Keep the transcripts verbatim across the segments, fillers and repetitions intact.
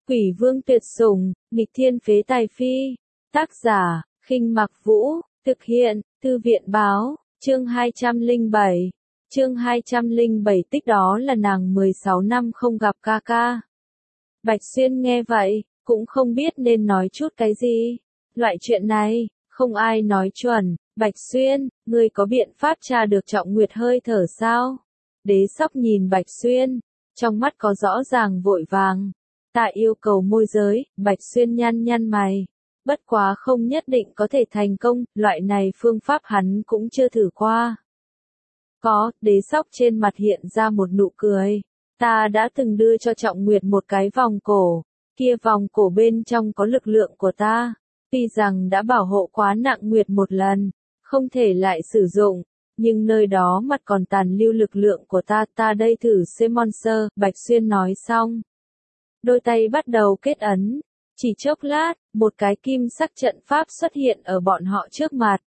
Quỷ vương tuyệt sủng, nghịch thiên phế tài phi. Tác giả, Khinh Mặc Vũ, thực hiện, Thư viện báo, chương hai trăm lẻ bảy. Chương hai trăm lẻ bảy tích đó là nàng mười sáu năm không gặp ca ca. Bạch Xuyên nghe vậy, cũng không biết nên nói chút cái gì. Loại chuyện này, không ai nói chuẩn. Bạch Xuyên, ngươi có biện pháp tra được Trọng Nguyệt hơi thở sao? Đế Sóc nhìn Bạch Xuyên, trong mắt có rõ ràng vội vàng. Ta yêu cầu môi giới, Bạch Xuyên nhăn nhăn mày. Bất quá không nhất định có thể thành công, loại này phương pháp hắn cũng chưa thử qua. Có, Đế Sóc trên mặt hiện ra một nụ cười. Ta đã từng đưa cho Trọng Nguyệt một cái vòng cổ, kia vòng cổ bên trong có lực lượng của ta. Tuy rằng đã bảo hộ quá nặng Nguyệt một lần, không thể lại sử dụng, nhưng nơi đó mặt còn tàn lưu lực lượng của ta, ta đây thử xem monster, Bạch Xuyên nói xong. Đôi tay bắt đầu kết ấn, chỉ chốc lát, một cái kim sắc trận pháp xuất hiện ở bọn họ trước mặt.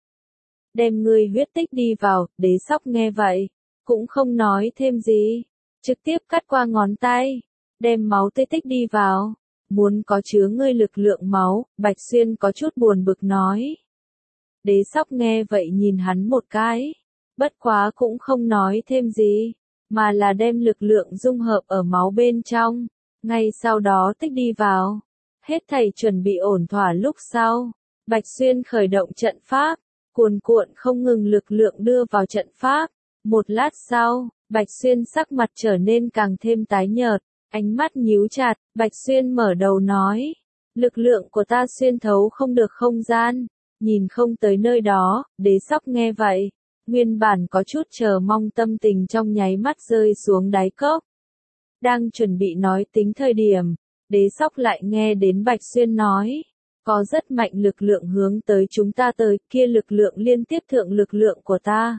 Đem ngươi huyết tích đi vào, Đế Sóc nghe vậy, cũng không nói thêm gì, trực tiếp cắt qua ngón tay, đem máu tê tích đi vào. Muốn có chứa ngươi lực lượng máu, Bạch Xuyên có chút buồn bực nói. Đế Sóc nghe vậy nhìn hắn một cái, bất quá cũng không nói thêm gì, mà là đem lực lượng dung hợp ở máu bên trong, ngay sau đó tích đi vào. Hết thảy chuẩn bị ổn thỏa lúc sau, Bạch Xuyên khởi động trận pháp, cuồn cuộn không ngừng lực lượng đưa vào trận pháp. Một lát sau, Bạch Xuyên sắc mặt trở nên càng thêm tái nhợt, ánh mắt nhíu chặt, Bạch Xuyên mở đầu nói, lực lượng của ta xuyên thấu không được không gian, nhìn không tới nơi đó. Đế Sóc nghe vậy, nguyên bản có chút chờ mong tâm tình trong nháy mắt rơi xuống đáy cốc. Đang chuẩn bị nói tính thời điểm, Đế Sóc lại nghe đến Bạch Xuyên nói, có rất mạnh lực lượng hướng tới chúng ta tới, kia lực lượng liên tiếp thượng lực lượng của ta.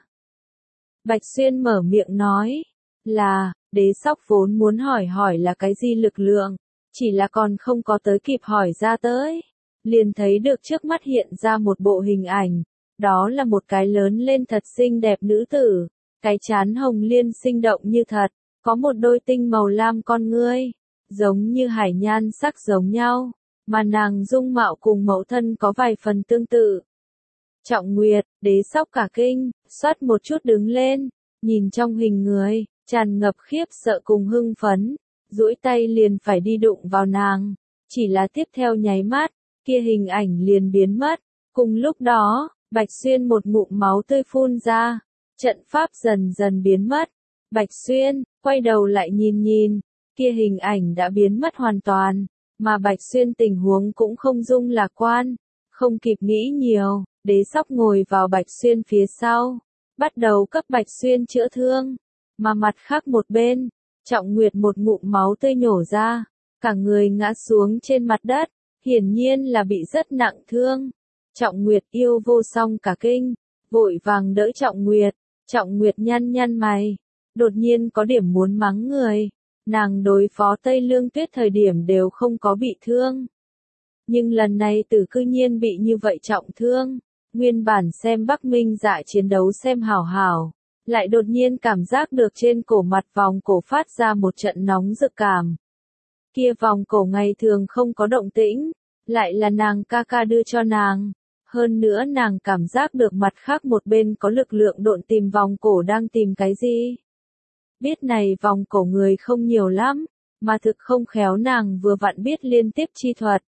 Bạch Xuyên mở miệng nói, là, Đế Sóc vốn muốn hỏi hỏi là cái gì lực lượng, chỉ là còn không có tới kịp hỏi ra tới. Liền thấy được trước mắt hiện ra một bộ hình ảnh, đó là một cái lớn lên thật xinh đẹp nữ tử, cái trán hồng liên sinh động như thật, có một đôi tinh màu lam con ngươi, giống như hải nhan sắc giống nhau, mà nàng dung mạo cùng mẫu thân có vài phần tương tự. Trọng Nguyệt, Đế Sóc cả kinh, xoát một chút đứng lên, nhìn trong hình người, tràn ngập khiếp sợ cùng hưng phấn, duỗi tay liền phải đi đụng vào nàng, chỉ là tiếp theo nháy mắt, kia hình ảnh liền biến mất. Cùng lúc đó, Bạch Xuyên một ngụm máu tươi phun ra, trận pháp dần dần biến mất. Bạch Xuyên, quay đầu lại nhìn nhìn, kia hình ảnh đã biến mất hoàn toàn, mà Bạch Xuyên tình huống cũng không dung lạc quan, không kịp nghĩ nhiều, Đế Sóc ngồi vào Bạch Xuyên phía sau, bắt đầu cấp Bạch Xuyên chữa thương, mà mặt khác một bên, Trọng Nguyệt một ngụm máu tươi nhổ ra, cả người ngã xuống trên mặt đất, hiển nhiên là bị rất nặng thương. Trọng Nguyệt yêu vô song cả kinh, vội vàng đỡ Trọng Nguyệt, Trọng Nguyệt nhăn nhăn mày, đột nhiên có điểm muốn mắng người, nàng đối phó Tây Lương Tuyết thời điểm đều không có bị thương. Nhưng lần này tử cư nhiên bị như vậy trọng thương, nguyên bản xem Bắc Minh Dạ chiến đấu xem hảo hảo, lại đột nhiên cảm giác được trên cổ mặt vòng cổ phát ra một trận nóng rực cảm. Kia vòng cổ ngày thường không có động tĩnh, lại là nàng ca ca đưa cho nàng. Hơn nữa nàng cảm giác được mặt khác một bên có lực lượng độn tìm vòng cổ đang tìm cái gì. Biết này vòng cổ người không nhiều lắm, mà thực không khéo nàng vừa vặn biết liên tiếp chi thuật.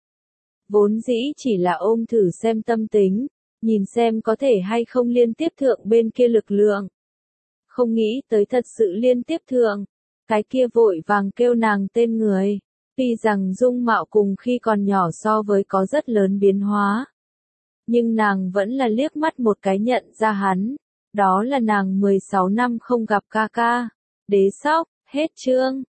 Vốn dĩ chỉ là ôm thử xem tâm tính, nhìn xem có thể hay không liên tiếp thượng bên kia lực lượng. Không nghĩ tới thật sự liên tiếp thượng, cái kia vội vàng kêu nàng tên người, tuy rằng dung mạo cùng khi còn nhỏ so với có rất lớn biến hóa. Nhưng nàng vẫn là liếc mắt một cái nhận ra hắn, đó là nàng mười sáu năm không gặp ca ca. Đế Sóc, hết chương.